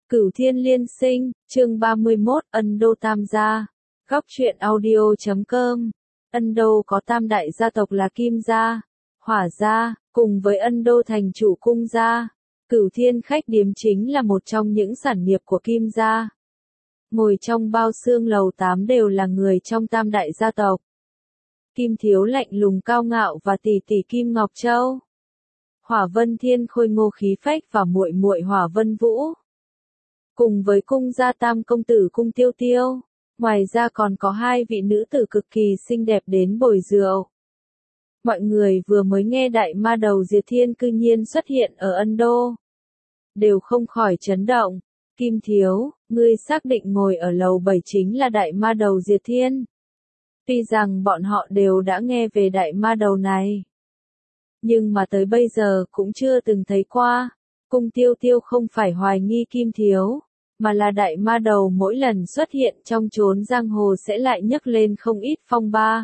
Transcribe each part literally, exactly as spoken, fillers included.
Cửu Thiên Liên Sinh, chương ba mươi mốt, Ân Đô Tam Gia. Góc truyện audio chấm com. Ân Đô có tam đại gia tộc là Kim Gia, Hỏa Gia, cùng với Ân Đô thành chủ Cung Gia. Cửu Thiên khách điếm chính là một trong những sản nghiệp của Kim Gia. Ngồi trong bao xương lầu tám đều là người trong tam đại gia tộc. Kim Thiếu lạnh lùng cao ngạo và tỷ tỷ Kim Ngọc Châu. Hỏa Vân Thiên khôi ngô khí phách và muội muội Hỏa Vân Vũ. Cùng với Cung Gia tam công tử Cung Tiêu Tiêu, ngoài ra còn có hai vị nữ tử cực kỳ xinh đẹp đến bồi rượu. Mọi người vừa mới nghe đại ma đầu Diệt Thiên cư nhiên xuất hiện ở Ân Đô, đều không khỏi chấn động. Kim Thiếu, ngươi xác định ngồi ở lầu bảy chính là đại ma đầu Diệt Thiên. Tuy rằng bọn họ đều đã nghe về đại ma đầu này, nhưng mà tới bây giờ cũng chưa từng thấy qua. Cung Tiêu Tiêu không phải hoài nghi Kim Thiếu, mà là đại ma đầu mỗi lần xuất hiện trong chốn giang hồ sẽ lại nhấc lên không ít phong ba.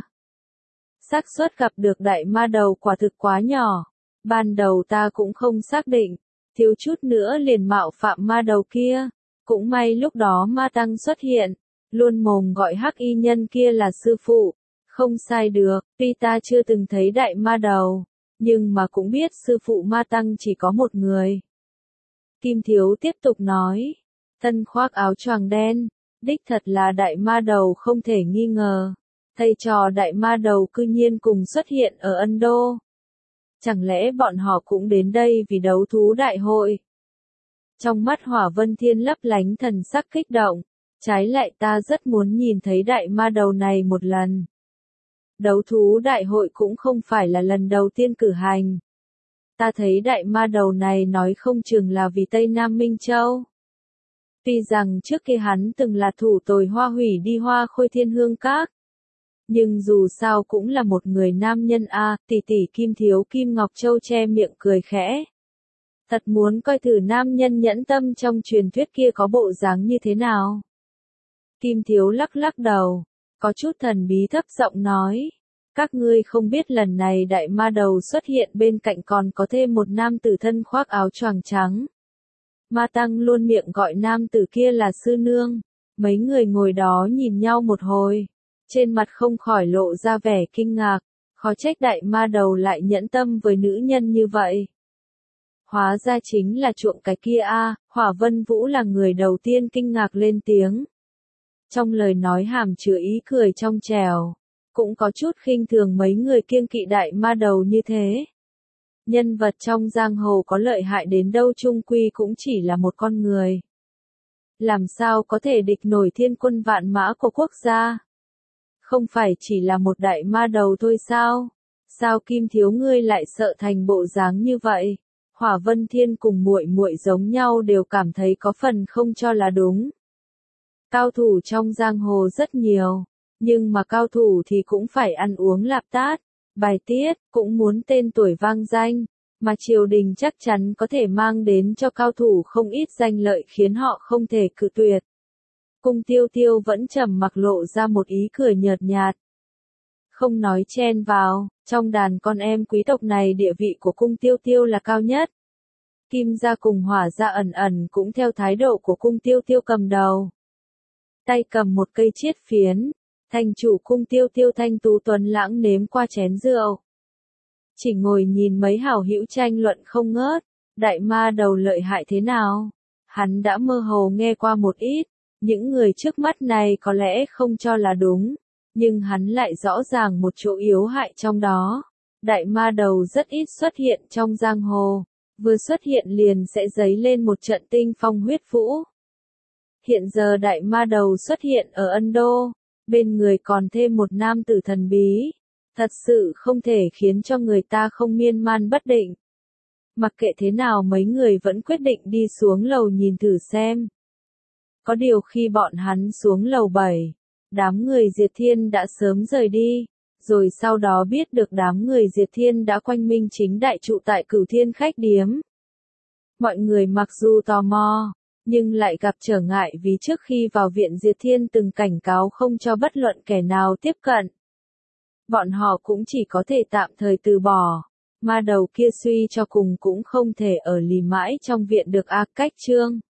Xác suất gặp được đại ma đầu quả thực quá nhỏ. Ban đầu ta cũng không xác định, thiếu chút nữa liền mạo phạm ma đầu kia. Cũng may lúc đó ma tăng xuất hiện, luôn mồm gọi hắc y nhân kia là sư phụ. Không sai được, tuy ta chưa từng thấy đại ma đầu, nhưng mà cũng biết sư phụ ma tăng chỉ có một người. Kim Thiếu tiếp tục nói, thân khoác áo choàng đen, đích thật là đại ma đầu không thể nghi ngờ. Thầy trò đại ma đầu cư nhiên cùng xuất hiện ở Ân Đô. Chẳng lẽ bọn họ cũng đến đây vì đấu thú đại hội? Trong mắt Hỏa Vân Thiên lấp lánh thần sắc kích động, trái lại ta rất muốn nhìn thấy đại ma đầu này một lần. Đấu thú đại hội cũng không phải là lần đầu tiên cử hành. Ta thấy đại ma đầu này nói không chừng là vì Tây Nam Minh Châu. Tuy rằng trước kia hắn từng là thủ tồi hoa hủy đi Hoa Khôi Thiên Hương Các, nhưng dù sao cũng là một người nam nhân a. À, tỷ tỷ Kim Thiếu Kim Ngọc Châu che miệng cười khẽ. Thật muốn coi thử nam nhân nhẫn tâm trong truyền thuyết kia có bộ dáng như thế nào. Kim Thiếu lắc lắc đầu, có chút thần bí thấp giọng nói, các ngươi không biết lần này đại ma đầu xuất hiện bên cạnh còn có thêm một nam tử thân khoác áo choàng trắng. Ma tăng luôn miệng gọi nam tử kia là sư nương. Mấy người ngồi đó nhìn nhau một hồi, trên mặt không khỏi lộ ra vẻ kinh ngạc, khó trách đại ma đầu lại nhẫn tâm với nữ nhân như vậy. Hóa ra chính là chuộng cái kia a. À, Hỏa Vân Vũ là người đầu tiên kinh ngạc lên tiếng. Trong lời nói hàm chứa ý cười trong trẻo, cũng có chút khinh thường mấy người kiêng kỵ đại ma đầu như thế. Nhân vật trong giang hồ có lợi hại đến đâu chung quy cũng chỉ là một con người. Làm sao có thể địch nổi thiên quân vạn mã của quốc gia? Không phải chỉ là một đại ma đầu thôi sao? Sao Kim Thiếu ngươi lại sợ thành bộ dáng như vậy? Hỏa Vân Thiên cùng muội muội giống nhau đều cảm thấy có phần không cho là đúng. Cao thủ trong giang hồ rất nhiều, nhưng mà cao thủ thì cũng phải ăn uống lạp tát, bài tiết, cũng muốn tên tuổi vang danh, mà triều đình chắc chắn có thể mang đến cho cao thủ không ít danh lợi khiến họ không thể cự tuyệt. Cung Tiêu Tiêu vẫn trầm mặc lộ ra một ý cười nhợt nhạt. Không nói chen vào, trong đàn con em quý tộc này địa vị của Cung Tiêu Tiêu là cao nhất. Kim Gia cùng Hỏa Gia ẩn ẩn cũng theo thái độ của Cung Tiêu Tiêu cầm đầu. Tay cầm một cây chiết phiến, thành chủ Cung Tiêu Tiêu thanh tú tuấn lãng nếm qua chén rượu. Chỉ ngồi nhìn mấy hảo hữu tranh luận không ngớt, đại ma đầu lợi hại thế nào? Hắn đã mơ hồ nghe qua một ít, những người trước mắt này có lẽ không cho là đúng, nhưng hắn lại rõ ràng một chỗ yếu hại trong đó. Đại ma đầu rất ít xuất hiện trong giang hồ, vừa xuất hiện liền sẽ dấy lên một trận tinh phong huyết vũ. Hiện giờ đại ma đầu xuất hiện ở Ân Đô, bên người còn thêm một nam tử thần bí, thật sự không thể khiến cho người ta không miên man bất định. Mặc kệ thế nào mấy người vẫn quyết định đi xuống lầu nhìn thử xem. Có điều khi bọn hắn xuống lầu bảy, đám người Diệt Thiên đã sớm rời đi, rồi sau đó biết được đám người Diệt Thiên đã quanh minh chính đại trụ tại Cửu Thiên khách điếm. Mọi người mặc dù tò mò, nhưng lại gặp trở ngại vì trước khi vào viện Diệt Thiên từng cảnh cáo không cho bất luận kẻ nào tiếp cận. Bọn họ cũng chỉ có thể tạm thời từ bỏ, ma đầu kia suy cho cùng cũng không thể ở lì mãi trong viện được a. Cách chương